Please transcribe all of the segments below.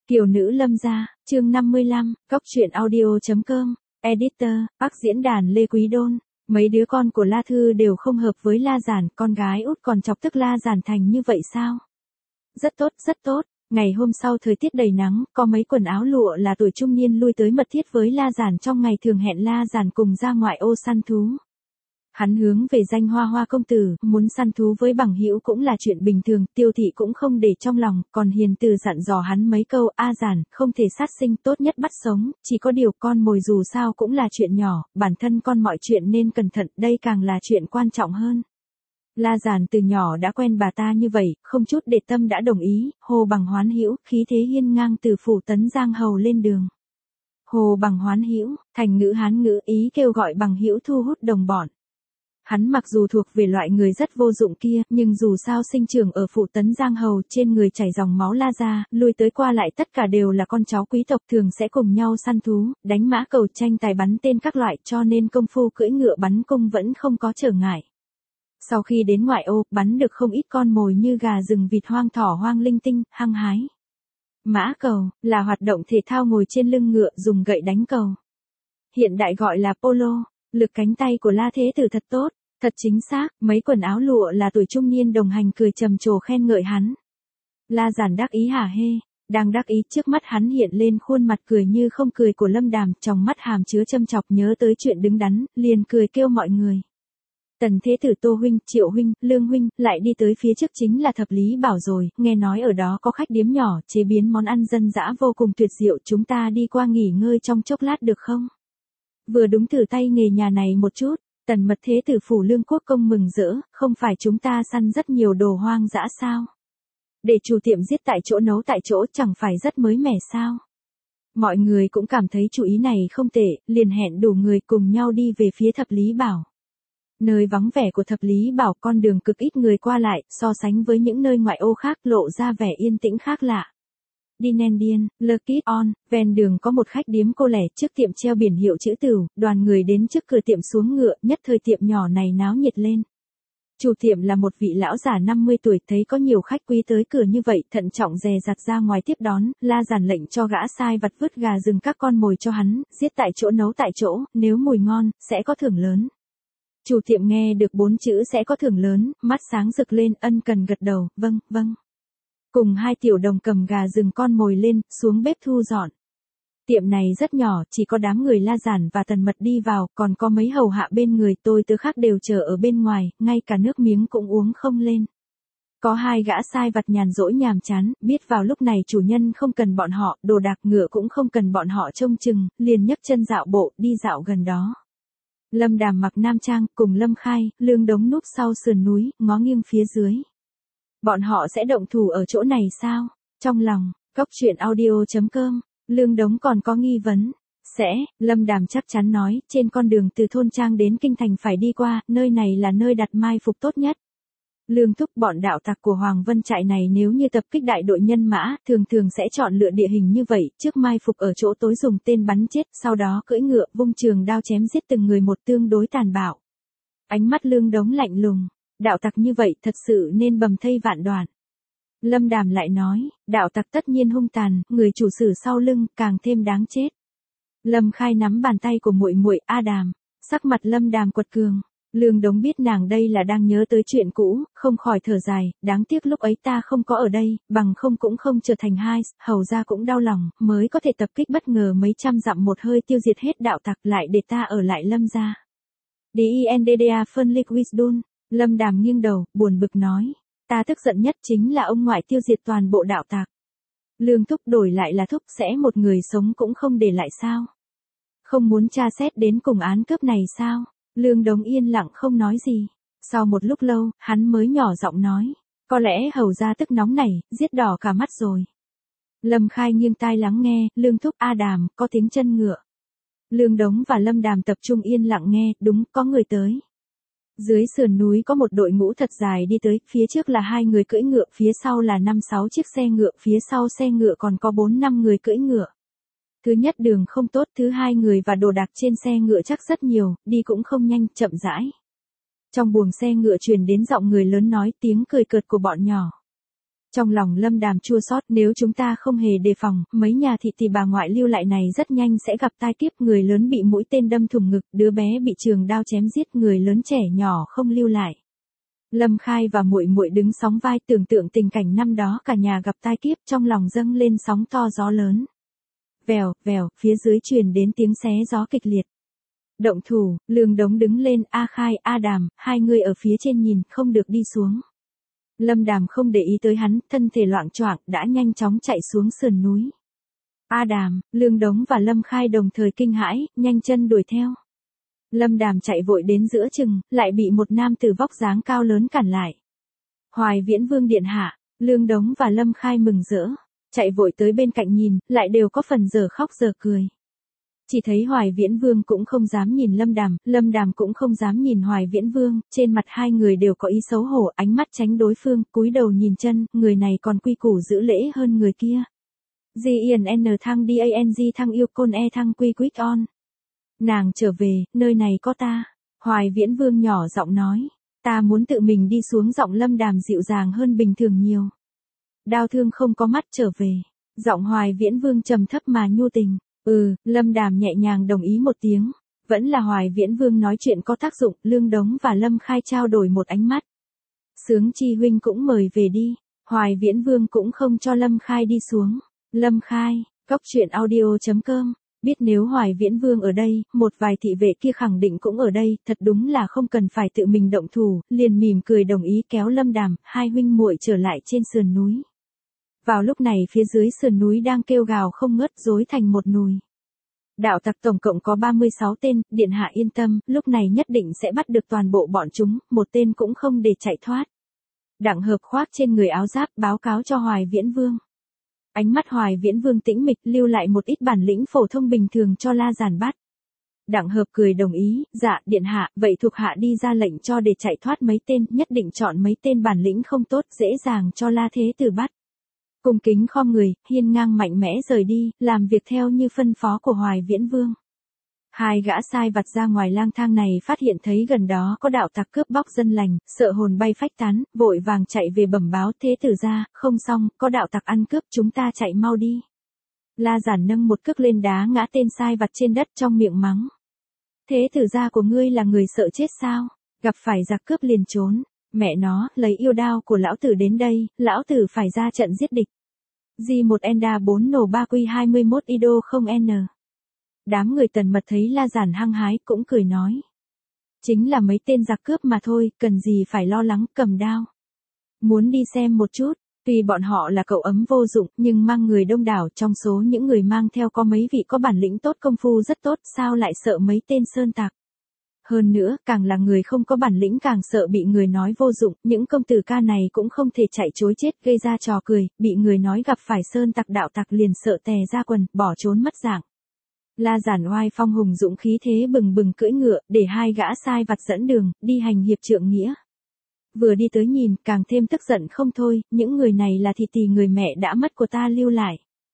Kiều nữ Lâm gia, chương 55, Cóc truyện audio.com, Editor, Bắc diễn đàn Lê Quý Đôn. Mấy đứa con của La Thư đều không hợp với La Giản, con gái út còn chọc tức La Giản thành như vậy sao? Rất tốt, rất tốt. Ngày hôm sau thời tiết đầy nắng, có mấy quần áo lụa là tuổi trung niên lui tới mật thiết với La Giản trong ngày thường hẹn La Giản cùng ra ngoại ô săn thú. Hắn hướng về danh Hoa công tử, muốn săn thú với bằng hữu cũng là chuyện bình thường, Tiêu thị cũng không để trong lòng, còn hiền từ dặn dò hắn mấy câu, A Giản, không thể sát sinh, tốt nhất bắt sống, chỉ có điều con mồi dù sao cũng là chuyện nhỏ, bản thân con mọi chuyện nên cẩn thận, đây càng là chuyện quan trọng hơn. La Giản từ nhỏ đã quen bà ta như vậy, không chút để tâm đã đồng ý, Hồ Bằng Hoán Hữu, khí thế hiên ngang từ phủ Tấn Giang Hầu lên đường. Hồ Bằng Hoán Hữu, thành ngữ Hán ngữ, ý kêu gọi bằng hữu thu hút đồng bọn. Hắn mặc dù thuộc về loại người rất vô dụng kia, nhưng dù sao sinh trưởng ở phủ Tấn Giang Hầu, trên người chảy dòng máu La gia, lui tới qua lại tất cả đều là con cháu quý tộc, thường sẽ cùng nhau săn thú, đánh mã cầu tranh tài bắn tên các loại, cho nên công phu cưỡi ngựa bắn cung vẫn không có trở ngại. Sau khi đến ngoại ô, bắn được không ít con mồi như gà rừng, vịt hoang, thỏ hoang linh tinh, hăng hái. Mã cầu là hoạt động thể thao ngồi trên lưng ngựa dùng gậy đánh cầu. Hiện đại gọi là polo. Lực cánh tay của La Thế Tử thật tốt, thật chính xác, mấy quần áo lụa là tuổi trung niên đồng hành cười trầm trồ khen ngợi hắn. La Giản đắc ý hả hê, đang đắc ý trước mắt hắn hiện lên khuôn mặt cười như không cười của Lâm Đàm, trong mắt hàm chứa châm chọc, nhớ tới chuyện đứng đắn, liền cười kêu mọi người. Tần Thế Tử, Tô huynh, Triệu huynh, Lương huynh, lại đi tới phía trước chính là Thập Lý Bảo rồi, nghe nói ở đó có khách điếm nhỏ, chế biến món ăn dân dã vô cùng tuyệt diệu, chúng ta đi qua nghỉ ngơi trong chốc lát được không? Vừa đúng thử tay nghề nhà này một chút, Tần Mật Thế Tử phủ Lương Quốc công mừng rỡ, không phải chúng ta săn rất nhiều đồ hoang dã sao? Để chủ tiệm giết tại chỗ nấu tại chỗ chẳng phải rất mới mẻ sao? Mọi người cũng cảm thấy chủ ý này không tệ, liền hẹn đủ người cùng nhau đi về phía Thập Lý Bảo. Nơi vắng vẻ của Thập Lý Bảo, con đường cực ít người qua lại, so sánh với những nơi ngoại ô khác lộ ra vẻ yên tĩnh khác lạ. Dinendian, Lucky On, ven đường có một khách điếm cô lẻ, trước tiệm treo biển hiệu chữ Tửu, đoàn người đến trước cửa tiệm xuống ngựa, nhất thời tiệm nhỏ này náo nhiệt lên. Chủ tiệm là một vị lão già 50 tuổi, thấy có nhiều khách quý tới cửa như vậy, thận trọng dè dặt ra ngoài tiếp đón, La Giản lệnh cho gã sai vặt vứt gà rừng các con mồi cho hắn, giết tại chỗ nấu tại chỗ, nếu mùi ngon, sẽ có thưởng lớn. Chủ tiệm nghe được 4 chữ sẽ có thưởng lớn, mắt sáng rực lên, ân cần gật đầu, vâng, vâng. Cùng hai tiểu đồng cầm gà rừng con mồi lên, xuống bếp thu dọn. Tiệm này rất nhỏ, chỉ có đám người La Giản và Tần Mật đi vào, còn có mấy hầu hạ bên người, tôi tớ khác đều chờ ở bên ngoài, ngay cả nước miếng cũng uống không lên. Có hai gã sai vặt nhàn rỗi nhàm chán, biết vào lúc này chủ nhân không cần bọn họ, đồ đạc ngựa cũng không cần bọn họ trông chừng, liền nhấc chân dạo bộ, đi dạo gần đó. Lâm Đàm mặc nam trang, cùng Lâm Khai, Lương Đống núp sau sườn núi, ngó nghiêng phía dưới. Bọn họ sẽ động thủ ở chỗ này sao? Trong lòng, Cóc truyện audio.com, Lương Đống còn có nghi vấn. Sẽ, Lâm Đàm chắc chắn nói, trên con đường từ thôn trang đến kinh thành phải đi qua, nơi này là nơi đặt mai phục tốt nhất. Lương thúc, bọn đạo tặc của Hoàng Vân trại này nếu như tập kích đại đội nhân mã, thường sẽ chọn lựa địa hình như vậy, trước mai phục ở chỗ tối dùng tên bắn chết, sau đó cưỡi ngựa, vung trường đao chém giết từng người một, tương đối tàn bạo. Ánh mắt Lương Đống lạnh lùng. Đạo tặc như vậy thật sự nên bầm thây vạn đoạn. Lâm Đàm lại nói, đạo tặc tất nhiên hung tàn, người chủ sử sau lưng càng thêm đáng chết. Lâm Khai nắm bàn tay của muội muội, A Đàm, sắc mặt Lâm Đàm quật cường. Lương Đống biết nàng đây là đang nhớ tới chuyện cũ, không khỏi thở dài, đáng tiếc lúc ấy ta không có ở đây, bằng không cũng không trở thành hai, hầu ra cũng đau lòng, mới có thể tập kích bất ngờ mấy trăm dặm một hơi tiêu diệt hết đạo tặc, lại để ta ở lại Lâm gia. DINDDA phân lick wisdom. Lâm Đàm nghiêng đầu, buồn bực nói, ta tức giận nhất chính là ông ngoại tiêu diệt toàn bộ đạo tặc. Lương thúc đổi lại là thúc, sẽ một người sống cũng không để lại sao? Không muốn tra xét đến cùng án cướp này sao? Lương Đống yên lặng không nói gì. Sau một lúc lâu, hắn mới nhỏ giọng nói, có lẽ hầu ra tức nóng này, giết đỏ cả mắt rồi. Lâm Khai nghiêng tai lắng nghe, Lương thúc, A Đàm, có tiếng chân ngựa. Lương Đống và Lâm Đàm tập trung yên lặng nghe, đúng, có người tới. Dưới sườn núi có một đội ngũ thật dài đi tới, phía trước là 2 người cưỡi ngựa, phía sau là 5-6 chiếc xe ngựa, phía sau xe ngựa còn có 4-5 người cưỡi ngựa. Thứ nhất đường không tốt, thứ hai người và đồ đạc trên xe ngựa chắc rất nhiều, đi cũng không nhanh, chậm rãi. Trong buồng xe ngựa truyền đến giọng người lớn nói, tiếng cười cợt của bọn nhỏ. Trong lòng Lâm Đàm chua xót, nếu chúng ta không hề đề phòng, mấy nhà thị tỷ bà ngoại lưu lại này rất nhanh sẽ gặp tai kiếp, người lớn bị mũi tên đâm thủng ngực, đứa bé bị trường đao chém giết, người lớn trẻ nhỏ không lưu lại. Lâm Khai và muội muội đứng sóng vai tưởng tượng tình cảnh năm đó cả nhà gặp tai kiếp, trong lòng dâng lên sóng to gió lớn. Vèo, vèo, phía dưới truyền đến tiếng xé gió kịch liệt. Động thủ, Lương Đống đứng lên, A Khai, A Đàm, hai người ở phía trên nhìn, không được đi xuống. Lâm Đàm không để ý tới hắn, thân thể loạng choạng, đã nhanh chóng chạy xuống sườn núi. A Đàm, Lương Đống và Lâm Khai đồng thời kinh hãi, nhanh chân đuổi theo. Lâm Đàm chạy vội đến giữa chừng, lại bị một nam tử vóc dáng cao lớn cản lại. Hoài Viễn Vương điện hạ, Lương Đống và Lâm Khai mừng rỡ, chạy vội tới bên cạnh nhìn, lại đều có phần dở khóc dở cười. Chỉ thấy Hoài Viễn Vương cũng không dám nhìn Lâm Đàm cũng không dám nhìn Hoài Viễn Vương, trên mặt hai người đều có ý xấu hổ, ánh mắt tránh đối phương, cúi đầu nhìn chân, người này còn quy củ giữ lễ hơn người kia. GIN thăng DANG thăng yêu côn e thăng quy quick on. Nàng trở về, nơi này có ta. Hoài Viễn Vương nhỏ giọng nói, ta muốn tự mình đi xuống. Giọng Lâm Đàm dịu dàng hơn bình thường nhiều. Đao thương không có mắt trở về. Giọng Hoài Viễn Vương trầm thấp mà nhu tình. Lâm Đàm nhẹ nhàng đồng ý một tiếng. Vẫn là Hoài Viễn Vương nói chuyện có tác dụng, Lương Đống và Lâm Khai trao đổi một ánh mắt. Sướng Chi huynh cũng mời về đi. Hoài Viễn Vương cũng không cho Lâm Khai đi xuống. Lâm Khai, coctruyện.audio.com. Biết nếu Hoài Viễn Vương ở đây, một vài thị vệ kia khẳng định cũng ở đây, thật đúng là không cần phải tự mình động thủ, liền mỉm cười đồng ý kéo Lâm Đàm, hai huynh muội trở lại trên sườn núi. Vào lúc này phía dưới sườn núi đang kêu gào không ngớt, rối thành một nùi. Đạo tặc tổng cộng có 36 tên, điện hạ yên tâm, lúc này nhất định sẽ bắt được toàn bộ bọn chúng, một tên cũng không để chạy thoát. Đặng Hợp khoác trên người áo giáp báo cáo cho Hoài Viễn Vương. Ánh mắt Hoài Viễn Vương tĩnh mịch, lưu lại một ít bản lĩnh phổ thông bình thường cho La Giản bắt. Đặng Hợp cười đồng ý, dạ, điện hạ, vậy thuộc hạ đi ra lệnh cho để chạy thoát mấy tên, nhất định chọn mấy tên bản lĩnh không tốt, dễ dàng cho La Thế Tử bắt. Cung kính khom người, hiên ngang mạnh mẽ rời đi, làm việc theo như phân phó của Hoài Viễn Vương. Hai gã sai vặt ra ngoài lang thang này phát hiện thấy gần đó có đạo tặc cướp bóc dân lành, sợ hồn bay phách tán, vội vàng chạy về bẩm báo Thế Tử gia, không xong, có đạo tặc ăn cướp, chúng ta chạy mau đi. La Giản nâng một cước lên đá ngã tên sai vặt trên đất, trong miệng mắng. Thế Tử gia của ngươi là người sợ chết sao? Gặp phải giặc cướp liền trốn. Mẹ nó, lấy yêu đao của lão tử đến đây, lão tử phải ra trận giết địch. G1 Enda 4 nổ 3 Q 21 Ido không N. Đám người Tần Mật thấy La Giản hăng hái cũng cười nói. Chính là mấy tên giặc cướp mà thôi, cần gì phải lo lắng, cầm đao. Muốn đi xem một chút, tuy bọn họ là cậu ấm vô dụng, nhưng mang người đông đảo, trong số những người mang theo có mấy vị có bản lĩnh tốt, công phu rất tốt, sao lại sợ mấy tên sơn tặc. Hơn nữa, càng là người không có bản lĩnh càng sợ bị người nói vô dụng, những công tử ca này cũng không thể chạy chối chết, gây ra trò cười, bị người nói gặp phải sơn tặc đạo tặc liền sợ tè ra quần, bỏ trốn mất dạng. La Giản oai phong hùng dũng khí thế bừng bừng cưỡi ngựa, để hai gã sai vặt dẫn đường, đi hành hiệp trượng nghĩa. Vừa đi tới nhìn, càng thêm tức giận không thôi, những người này là thị tỷ người mẹ đã mất của ta lưu lại.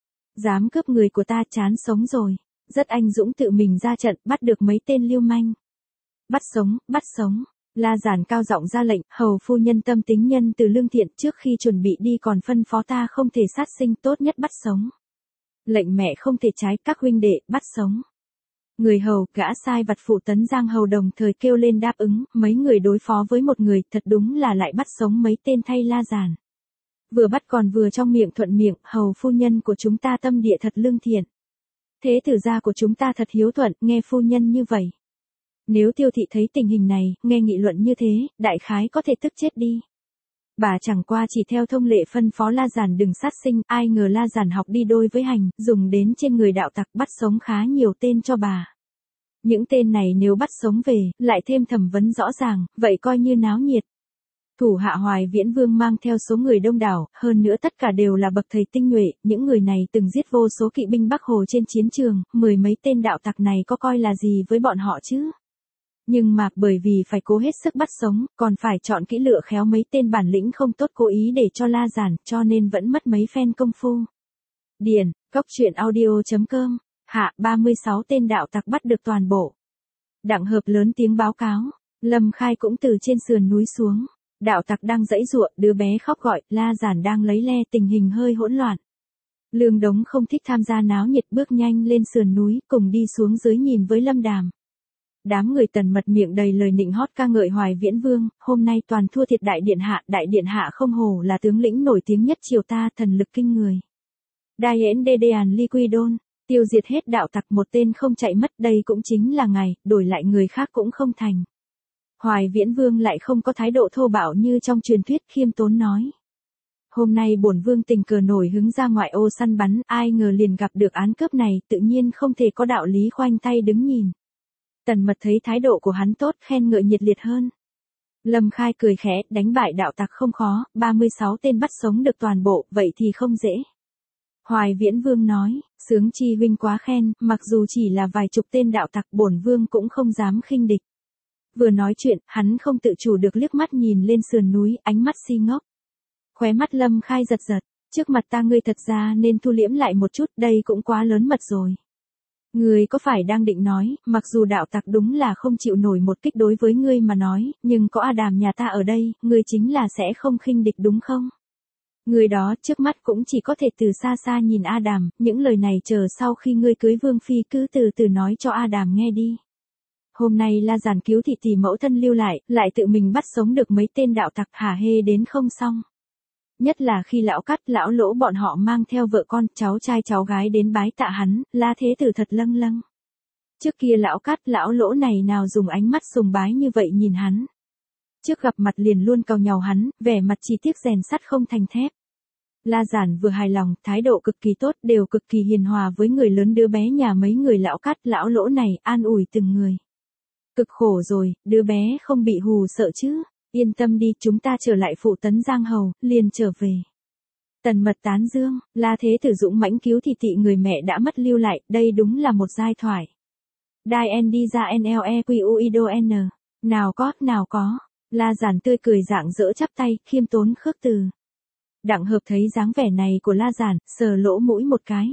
Dám cướp người của ta, chán sống rồi. Rất anh dũng tự mình ra trận, bắt được mấy tên lưu manh. Bắt sống, bắt sống. La Giản cao giọng ra lệnh, hầu phu nhân tâm tính nhân từ lương thiện, trước khi chuẩn bị đi còn phân phó ta không thể sát sinh, tốt nhất bắt sống. Lệnh mẹ không thể trái, các huynh đệ, bắt sống. Người hầu, gã sai vặt phụ Tấn Giang hầu đồng thời kêu lên đáp ứng, mấy người đối phó với một người, thật đúng là lại bắt sống mấy tên thay La Giản. Vừa bắt còn vừa trong miệng thuận miệng, hầu phu nhân của chúng ta tâm địa thật lương thiện. Thế tử gia của chúng ta thật hiếu thuận, nghe phu nhân như vậy. Nếu Tiêu thị thấy tình hình này, nghe nghị luận như thế, đại khái có thể tức chết đi. Bà chẳng qua chỉ theo thông lệ phân phó La Giản đừng sát sinh, ai ngờ La Giản học đi đôi với hành, dùng đến trên người đạo tặc, bắt sống khá nhiều tên cho bà. Những tên này nếu bắt sống về, lại thêm thẩm vấn rõ ràng, vậy coi như náo nhiệt. Thủ hạ Hoài Viễn Vương mang theo số người đông đảo, hơn nữa tất cả đều là bậc thầy tinh nhuệ, những người này từng giết vô số kỵ binh Bắc Hồ trên chiến trường, mười mấy tên đạo tặc này có coi là gì với bọn họ chứ? Nhưng mà, bởi vì phải cố hết sức bắt sống, còn phải chọn kỹ lựa khéo mấy tên bản lĩnh không tốt cố ý để cho La Giản, cho nên vẫn mất mấy phen công phu. Điền, coctruyện.audio.com, hạ 36 tên đạo tặc bắt được toàn bộ. Đặng Hợp lớn tiếng báo cáo, Lâm Khai cũng từ trên sườn núi xuống. Đạo tặc đang giãy giụa, đứa bé khóc gọi, La Giản đang lấy le, tình hình hơi hỗn loạn. Lương Đống không thích tham gia náo nhiệt, bước nhanh lên sườn núi, cùng đi xuống dưới nhìn với Lâm Đàm. Đám người Tần Mật miệng đầy lời nịnh hót ca ngợi Hoài Viễn Vương, hôm nay toàn thua thiệt đại điện hạ không hổ là tướng lĩnh nổi tiếng nhất triều ta, thần lực kinh người. Dayen Dedean Liquidon, tiêu diệt hết đạo tặc, một tên không chạy mất, đây cũng chính là ngài, đổi lại người khác cũng không thành. Hoài Viễn Vương lại không có thái độ thô bạo như trong truyền thuyết, khiêm tốn nói. Hôm nay bổn vương tình cờ nổi hứng ra ngoại ô săn bắn, ai ngờ liền gặp được án cướp này, tự nhiên không thể có đạo lý khoanh tay đứng nhìn. Tần Mật thấy thái độ của hắn tốt, khen ngợi nhiệt liệt hơn. Lâm Khai cười khẽ, đánh bại đạo tặc không khó, 36 tên bắt sống được toàn bộ, vậy thì không dễ. Hoài Viễn Vương nói, sướng chi huynh quá khen, mặc dù chỉ là vài chục tên đạo tặc, bổn vương cũng không dám khinh địch. Vừa nói chuyện, hắn không tự chủ được liếc mắt nhìn lên sườn núi, ánh mắt si ngốc. Khóe mắt Lâm Khai giật giật, trước mặt ta ngươi thật ra nên thu liễm lại một chút, đây cũng quá lớn mật rồi. Ngươi có phải đang định nói, mặc dù đạo tặc đúng là không chịu nổi một kích đối với ngươi mà nói, nhưng có Adam nhà ta ở đây, ngươi chính là sẽ không khinh địch đúng không? Người đó trước mắt cũng chỉ có thể từ xa xa nhìn Adam, những lời này chờ sau khi ngươi cưới Vương Phi cứ từ từ nói cho Adam nghe đi. Hôm nay La Giản cứu thị tỷ mẫu thân lưu lại tự mình bắt sống được mấy tên đạo tặc, hả hê đến không xong. Nhất là khi lão Cát, lão Lỗ bọn họ mang theo vợ con, cháu trai cháu gái đến bái tạ hắn, La Thế Tử thật lâng lâng. Trước kia lão Cát, lão Lỗ này nào dùng ánh mắt sùng bái như vậy nhìn hắn. Trước gặp mặt liền luôn càu nhàu hắn, vẻ mặt chỉ tiếc rèn sắt không thành thép. La Giản vừa hài lòng, thái độ cực kỳ tốt, đều cực kỳ hiền hòa với người lớn đứa bé nhà mấy người lão Cát, lão Lỗ này, an ủi từng người. Cực khổ rồi, đứa bé không bị hù sợ chứ. Yên tâm đi, chúng ta trở lại phụ tấn Giang Hầu, liền trở về. Tần Mật tán dương, La Thế Tử dũng mãnh cứu thị tị người mẹ đã mất lưu lại, đây đúng là một giai thoại. Dien đi ra NLEQUIDON. Nào có. La Giản tươi cười rạng rỡ chắp tay, khiêm tốn khước từ. Đặng Hợp thấy dáng vẻ này của La Giản, sờ lỗ mũi một cái.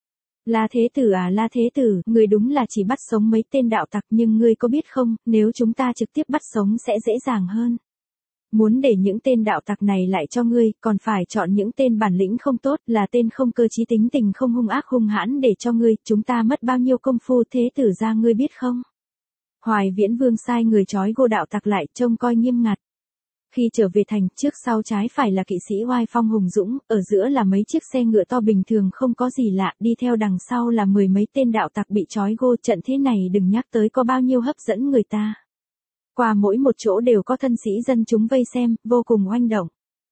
La Thế Tử à, La Thế Tử, người đúng là chỉ bắt sống mấy tên đạo tặc, nhưng ngươi có biết không, nếu chúng ta trực tiếp bắt sống sẽ dễ dàng hơn. Muốn để những tên đạo tặc này lại cho ngươi, còn phải chọn những tên bản lĩnh không tốt, là tên không cơ trí, tính tình không hung ác hung hãn để cho ngươi, chúng ta mất bao nhiêu công phu, Thế Tử ra ngươi biết không? Hoài Viễn Vương sai người trói gô đạo tặc lại, trông coi nghiêm ngặt. Khi trở về thành, trước sau trái phải là kỵ sĩ oai phong hùng dũng, ở giữa là mấy chiếc xe ngựa to bình thường không có gì lạ, đi theo đằng sau là 10 mấy tên đạo tặc bị trói gô, trận thế này đừng nhắc tới có bao nhiêu hấp dẫn người ta. Qua mỗi một chỗ đều có thân sĩ dân chúng vây xem, vô cùng oanh động.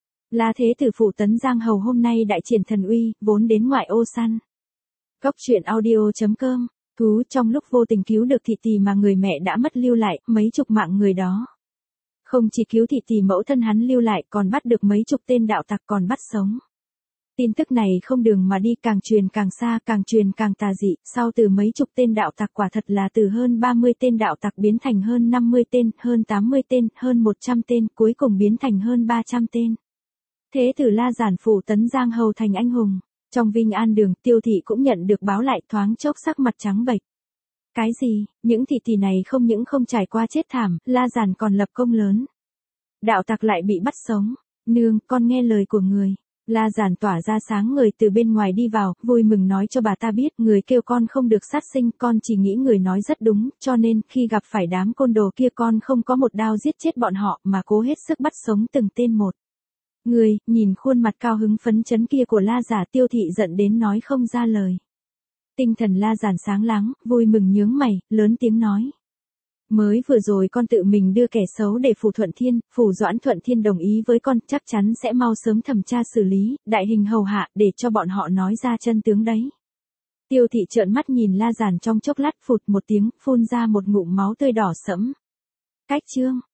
La Thế Tử phủ tấn Giang Hầu hôm nay đại triển thần uy, vốn đến ngoại ô săn. Cóc truyện audio.com, thú trong lúc vô tình cứu được thị tỳ mà người mẹ đã mất lưu lại, mấy chục mạng người đó. Không chỉ cứu thị tỳ mẫu thân hắn lưu lại, còn bắt được mấy chục tên đạo tặc, còn bắt sống. Tin tức này không đường mà đi, càng truyền càng xa, càng truyền càng tà dị, sau từ mấy chục tên đạo tặc quả thật là từ hơn 30 tên đạo tặc biến thành hơn 50 tên, hơn 80 tên, hơn 100 tên, cuối cùng biến thành hơn 300 tên. Thế Tử La Giản phủ tấn Giang Hầu thành anh hùng. Trong Vinh An Đường, Tiêu thị cũng nhận được báo lại, thoáng chốc sắc mặt trắng bệch. Cái gì, những thị tỷ này không những không trải qua chết thảm, La Giản còn lập công lớn. Đạo tặc lại bị bắt sống. Nương, con nghe lời của người. La Giản tỏa ra sáng người từ bên ngoài đi vào, vui mừng nói cho bà ta biết, người kêu con không được sát sinh, con chỉ nghĩ người nói rất đúng, cho nên, khi gặp phải đám côn đồ kia con không có một đao giết chết bọn họ, mà cố hết sức bắt sống từng tên một. Người, nhìn khuôn mặt cao hứng phấn chấn kia của La Giả, Tiêu thị giận đến nói không ra lời. Tinh thần La Giản sáng láng, vui mừng nhướng mày, lớn tiếng nói. Mới vừa rồi con tự mình đưa kẻ xấu để Phủ Thuận Thiên, Phủ Doãn Thuận Thiên đồng ý với con, chắc chắn sẽ mau sớm thẩm tra xử lý, đại hình hầu hạ, để cho bọn họ nói ra chân tướng đấy. Tiêu thị trợn mắt nhìn La Giản trong chốc lát, phụt một tiếng, phun ra một ngụm máu tươi đỏ sẫm. Cách chương.